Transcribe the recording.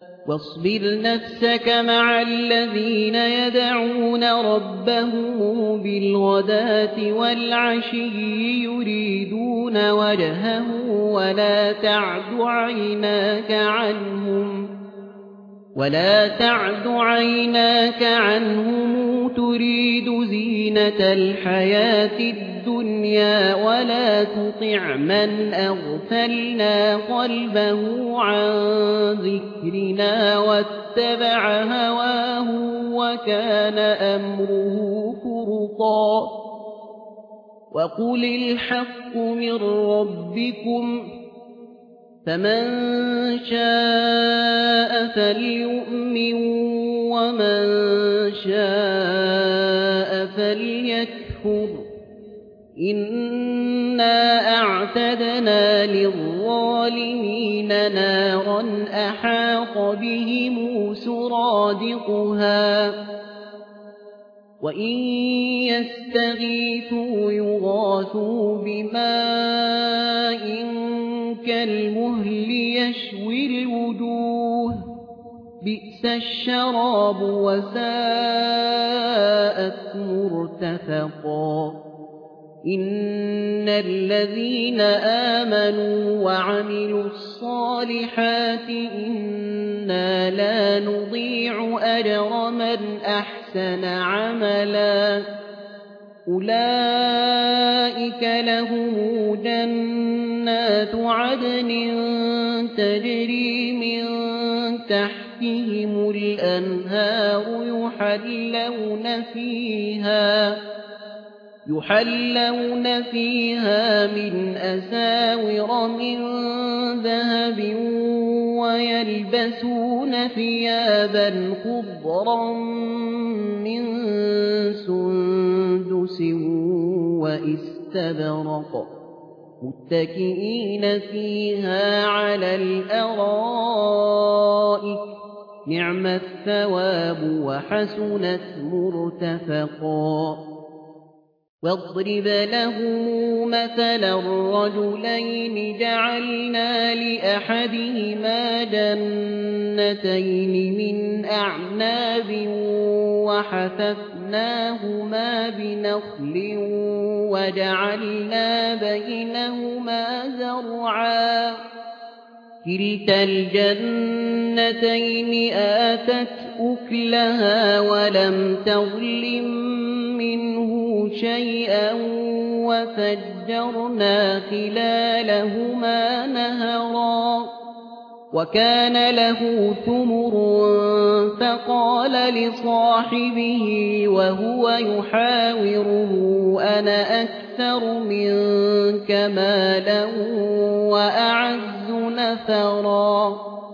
واصبر نفسك مع الذين يدعون ربهم بالغداة والعشي يريدون وجهه ولا تعد عيناك عنهم تريد زينة الحياة الدنيا ولا تطع من أغفلنا قلبه عن ذكرنا واتبع هواه وكان أمره فرطا وقل الحق من ربكم فمن شاء فليؤمن ومن شاء فليكفر إنا أعتدنا للظالمين نارا أحاط بهم سرادقها وإن يستغيثوا يغاثوا بماء كالمهل يشوي الوجوه بئس الشراب وساءت مرتفقا إن الذين آمنوا وعملوا الصالحات إنا لا نضيع أجر من أحسن عملا أولئك لهم جنات عدن تجري من تحتهم الأنهار يحلون فيها من أساور من ذهب ويلبسون ثيابا خضرا من سندس وإستبرق متكئين فيها على الأرائك نعم الثواب وحسنت مرتفقا واضرب لهم مثلا الرجلين جعلنا لأحدهما جنتين من أعناب وحففناهما بنخل وجعلنا بينهما زرعا كلتا الجنتين آتت أكلها ولم تظلم منه شيئا وفجرنا خلالهما نهرا وكان له ثمر فقال لصاحبه وهو يحاوره أنا أكثر منك مالا وأعز نفرا